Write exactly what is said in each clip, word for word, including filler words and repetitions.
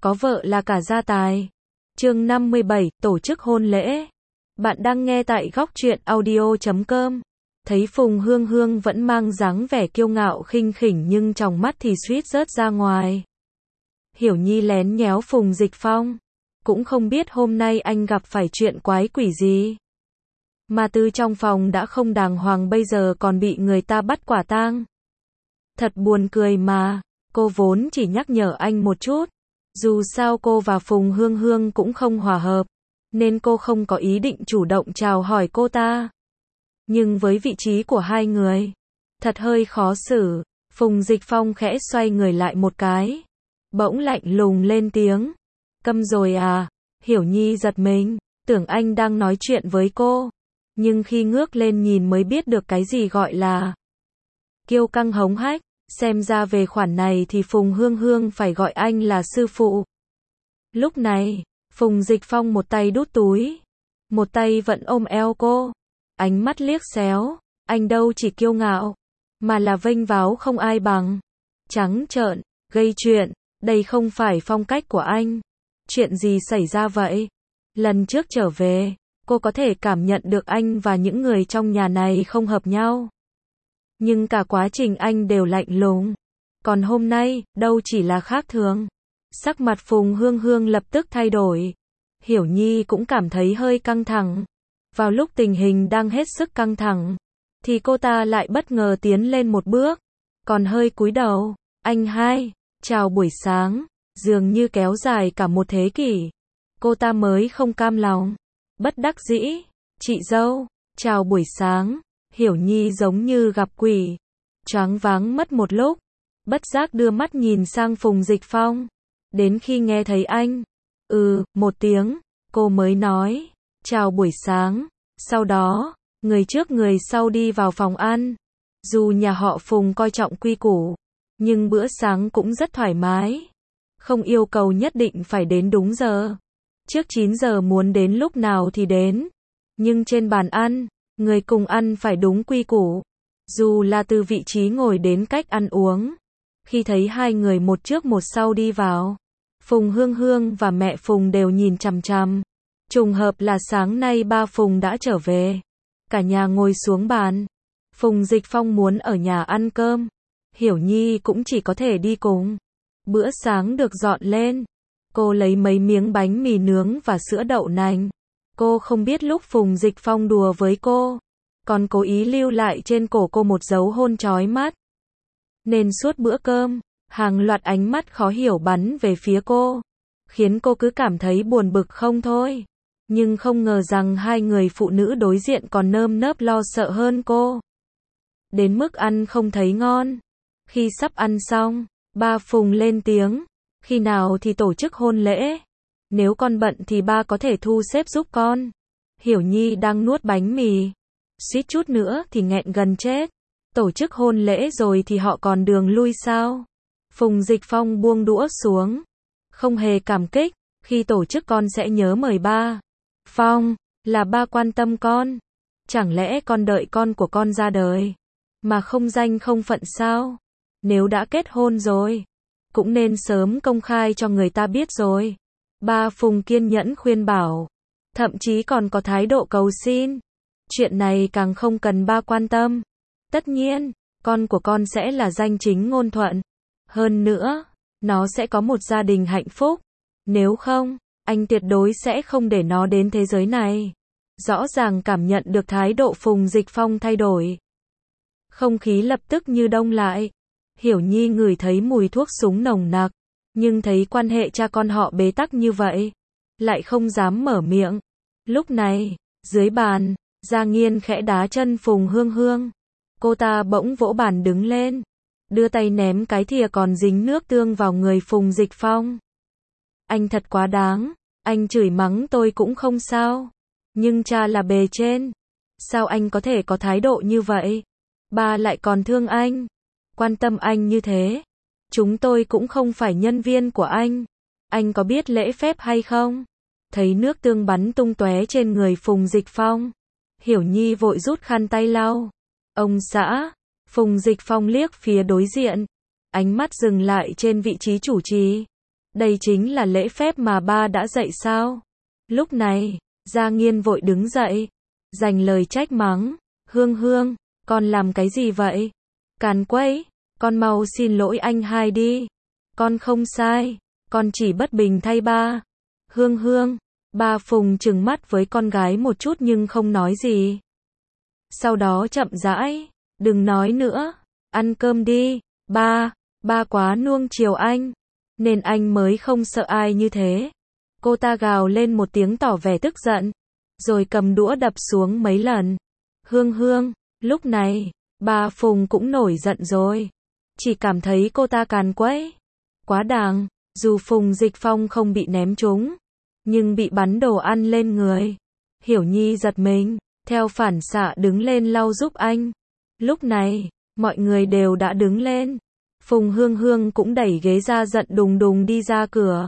có vợ là cả gia tài. Chương năm mươi bảy, tổ chức hôn lễ. Bạn đang nghe tại góc truyện audio chấm com. Thấy Phùng Hương Hương vẫn mang dáng vẻ kiêu ngạo khinh khỉnh nhưng trong mắt thì suýt rớt ra ngoài. Hiểu Nhi lén nhéo Phùng Dịch Phong. Cũng không biết hôm nay anh gặp phải chuyện quái quỷ gì. Mà từ trong phòng đã không đàng hoàng bây giờ còn bị người ta bắt quả tang. Thật buồn cười mà, cô vốn chỉ nhắc nhở anh một chút. Dù sao cô và Phùng Hương Hương cũng không hòa hợp, nên cô không có ý định chủ động chào hỏi cô ta. Nhưng với vị trí của hai người, thật hơi khó xử. Phùng Dịch Phong khẽ xoay người lại một cái, bỗng lạnh lùng lên tiếng. Câm rồi à? Hiểu Nhi giật mình, tưởng anh đang nói chuyện với cô. Nhưng khi ngước lên nhìn mới biết được cái gì gọi là kiêu căng hống hách. Xem ra về khoản này thì Phùng Hương Hương phải gọi anh là sư phụ. Lúc này, Phùng Dịch Phong một tay đút túi, một tay vẫn ôm eo cô. Ánh mắt liếc xéo, anh đâu chỉ kiêu ngạo, mà là vênh váo không ai bằng. Trắng trợn, gây chuyện, đây không phải phong cách của anh. Chuyện gì xảy ra vậy? Lần trước trở về, cô có thể cảm nhận được anh và những người trong nhà này không hợp nhau. Nhưng cả quá trình anh đều lạnh lùng. Còn hôm nay, đâu chỉ là khác thường. Sắc mặt Phùng Hương Hương lập tức thay đổi. Hiểu Nhi cũng cảm thấy hơi căng thẳng. Vào lúc tình hình đang hết sức căng thẳng, thì cô ta lại bất ngờ tiến lên một bước, còn hơi cúi đầu. Anh hai, chào buổi sáng, dường như kéo dài cả một thế kỷ. Cô ta mới không cam lòng. Bất đắc dĩ, chị dâu, chào buổi sáng. Hiểu Nhi giống như gặp quỷ, choáng váng mất một lúc, bất giác đưa mắt nhìn sang Phùng Dịch Phong. Đến khi nghe thấy anh, ừ, một tiếng, cô mới nói, chào buổi sáng. Sau đó, người trước người sau đi vào phòng ăn. Dù nhà họ Phùng coi trọng quy củ, nhưng bữa sáng cũng rất thoải mái. Không yêu cầu nhất định phải đến đúng giờ. Trước chín giờ muốn đến lúc nào thì đến. Nhưng trên bàn ăn, người cùng ăn phải đúng quy củ. Dù là từ vị trí ngồi đến cách ăn uống. Khi thấy hai người một trước một sau đi vào, Phùng Hương Hương và mẹ Phùng đều nhìn chằm chằm. Trùng hợp là sáng nay ba Phùng đã trở về. Cả nhà ngồi xuống bàn. Phùng Dịch Phong muốn ở nhà ăn cơm. Hiểu Nhi cũng chỉ có thể đi cùng. Bữa sáng được dọn lên. Cô lấy mấy miếng bánh mì nướng và sữa đậu nành. Cô không biết lúc Phùng Dịch Phong đùa với cô, còn cố ý lưu lại trên cổ cô một dấu hôn chói mắt. Nên suốt bữa cơm, hàng loạt ánh mắt khó hiểu bắn về phía cô, khiến cô cứ cảm thấy buồn bực không thôi. Nhưng không ngờ rằng hai người phụ nữ đối diện còn nơm nớp lo sợ hơn cô. Đến mức ăn không thấy ngon. Khi sắp ăn xong, ba Phùng lên tiếng, khi nào thì tổ chức hôn lễ? Nếu con bận thì ba có thể thu xếp giúp con. Hiểu Nhi đang nuốt bánh mì, suýt chút nữa thì nghẹn gần chết. Tổ chức hôn lễ rồi thì họ còn đường lui sao? Phùng Dịch Phong buông đũa xuống, không hề cảm kích. Khi tổ chức con sẽ nhớ mời ba. Phong, là ba quan tâm con. Chẳng lẽ con đợi con của con ra đời mà không danh không phận sao? Nếu đã kết hôn rồi, cũng nên sớm công khai cho người ta biết rồi. Ba Phùng kiên nhẫn khuyên bảo, thậm chí còn có thái độ cầu xin. Chuyện này càng không cần ba quan tâm. Tất nhiên, con của con sẽ là danh chính ngôn thuận. Hơn nữa, nó sẽ có một gia đình hạnh phúc. Nếu không, anh tuyệt đối sẽ không để nó đến thế giới này. Rõ ràng cảm nhận được thái độ Phùng Dịch Phong thay đổi. Không khí lập tức như đông lại. Hiểu Nhi ngửi thấy mùi thuốc súng nồng nặc. Nhưng thấy quan hệ cha con họ bế tắc như vậy, lại không dám mở miệng. Lúc này, dưới bàn, Gia Nghiên khẽ đá chân Phùng Hương Hương. Cô ta bỗng vỗ bàn đứng lên, đưa tay ném cái thìa còn dính nước tương vào người Phùng Dịch Phong. Anh thật quá đáng, anh chửi mắng tôi cũng không sao. Nhưng cha là bề trên. Sao anh có thể có thái độ như vậy? Ba lại còn thương anh, quan tâm anh như thế. Chúng tôi cũng không phải nhân viên của anh. Anh có biết lễ phép hay không? Thấy nước tương bắn tung tóe trên người Phùng Dịch Phong, Hiểu Nhi vội rút khăn tay lau. Ông xã, Phùng Dịch Phong liếc phía đối diện, ánh mắt dừng lại trên vị trí chủ trì. Đây chính là lễ phép mà ba đã dạy sao? Lúc này, Gia Nghiên vội đứng dậy, dành lời trách mắng. Hương Hương, con làm cái gì vậy? Càn quấy, con mau xin lỗi anh hai đi. Con không sai, con chỉ bất bình thay ba. Hương Hương, ba Phùng trừng mắt với con gái một chút nhưng không nói gì. Sau đó chậm rãi, đừng nói nữa, ăn cơm đi, ba, ba quá nuông chiều anh, nên anh mới không sợ ai như thế. Cô ta gào lên một tiếng tỏ vẻ tức giận, rồi cầm đũa đập xuống mấy lần. Hương Hương, lúc này, ba Phùng cũng nổi giận rồi, chỉ cảm thấy cô ta càn quấy, quá đáng, dù Phùng Dịch Phong không bị ném trúng, nhưng bị bắn đồ ăn lên người. Hiểu Nhi giật mình, theo phản xạ đứng lên lau giúp anh. Lúc này, mọi người đều đã đứng lên. Phùng Hương Hương cũng đẩy ghế ra giận đùng đùng đi ra cửa.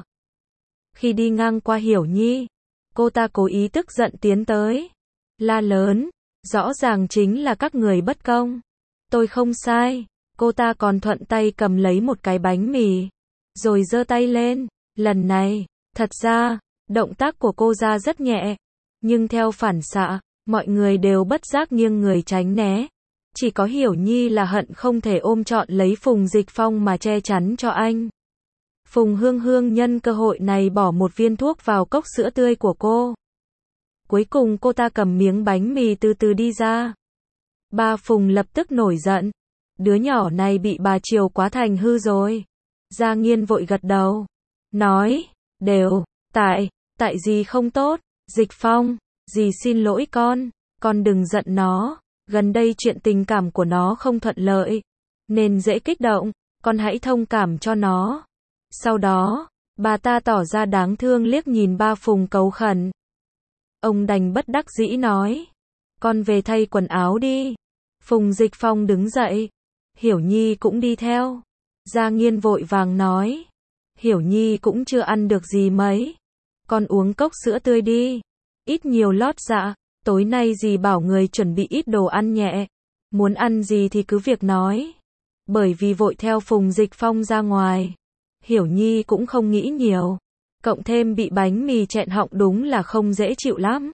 Khi đi ngang qua Hiểu Nhi, cô ta cố ý tức giận tiến tới, la lớn, rõ ràng chính là các người bất công. Tôi không sai. Cô ta còn thuận tay cầm lấy một cái bánh mì, rồi giơ tay lên. Lần này, thật ra, động tác của cô ra rất nhẹ, nhưng theo phản xạ, mọi người đều bất giác nghiêng người tránh né. Chỉ có Hiểu Nhi là hận không thể ôm trọn lấy Phùng Dịch Phong mà che chắn cho anh. Phùng Hương Hương nhân cơ hội này bỏ một viên thuốc vào cốc sữa tươi của cô. Cuối cùng cô ta cầm miếng bánh mì từ từ đi ra. Ba Phùng lập tức nổi giận. Đứa nhỏ này bị bà chiều quá thành hư rồi. Gia Nghiên vội gật đầu, nói, đều, tại, tại dì không tốt. Dịch Phong, dì xin lỗi con, con đừng giận nó. Gần đây chuyện tình cảm của nó không thuận lợi, nên dễ kích động, con hãy thông cảm cho nó. Sau đó, bà ta tỏ ra đáng thương liếc nhìn ba Phùng cầu khẩn. Ông đành bất đắc dĩ nói, con về thay quần áo đi. Phùng Dịch Phong đứng dậy, Hiểu Nhi cũng đi theo. Gia Nghiên vội vàng nói, Hiểu Nhi cũng chưa ăn được gì mấy, con uống cốc sữa tươi đi, ít nhiều lót dạ. Tối nay dì bảo người chuẩn bị ít đồ ăn nhẹ, muốn ăn gì thì cứ việc nói. Bởi vì vội theo Phùng Dịch Phong ra ngoài, Hiểu Nhi cũng không nghĩ nhiều, cộng thêm bị bánh mì chẹn họng đúng là không dễ chịu lắm.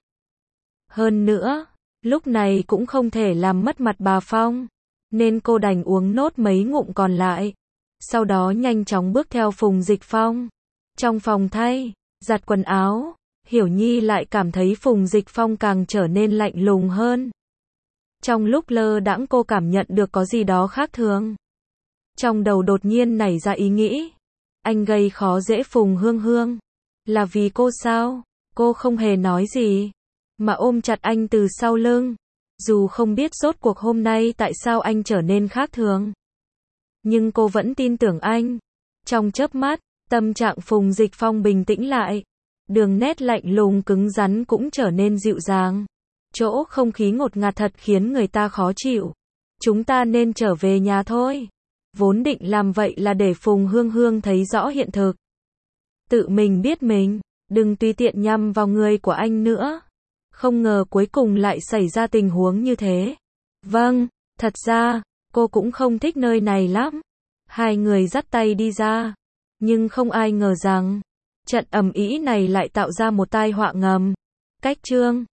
Hơn nữa, lúc này cũng không thể làm mất mặt bà Phong, nên cô đành uống nốt mấy ngụm còn lại. Sau đó nhanh chóng bước theo Phùng Dịch Phong. Trong phòng thay, giặt quần áo, Hiểu Nhi lại cảm thấy Phùng Dịch Phong càng trở nên lạnh lùng hơn. Trong lúc lơ đãng cô cảm nhận được có gì đó khác thường. Trong đầu đột nhiên nảy ra ý nghĩ, anh gây khó dễ Phùng Hương Hương, là vì cô sao? Cô không hề nói gì, mà ôm chặt anh từ sau lưng. Dù không biết rốt cuộc hôm nay tại sao anh trở nên khác thường, nhưng cô vẫn tin tưởng anh. Trong chớp mắt, tâm trạng Phùng Dịch Phong bình tĩnh lại. Đường nét lạnh lùng cứng rắn cũng trở nên dịu dàng. Chỗ không khí ngột ngạt thật khiến người ta khó chịu. Chúng ta nên trở về nhà thôi. Vốn định làm vậy là để Phùng Hương Hương thấy rõ hiện thực. Tự mình biết mình, đừng tùy tiện nhằm vào người của anh nữa. Không ngờ cuối cùng lại xảy ra tình huống như thế. Vâng, thật ra, cô cũng không thích nơi này lắm. Hai người dắt tay đi ra. Nhưng không ai ngờ rằng, trận ầm ĩ này lại tạo ra một tai họa ngầm. Cách chương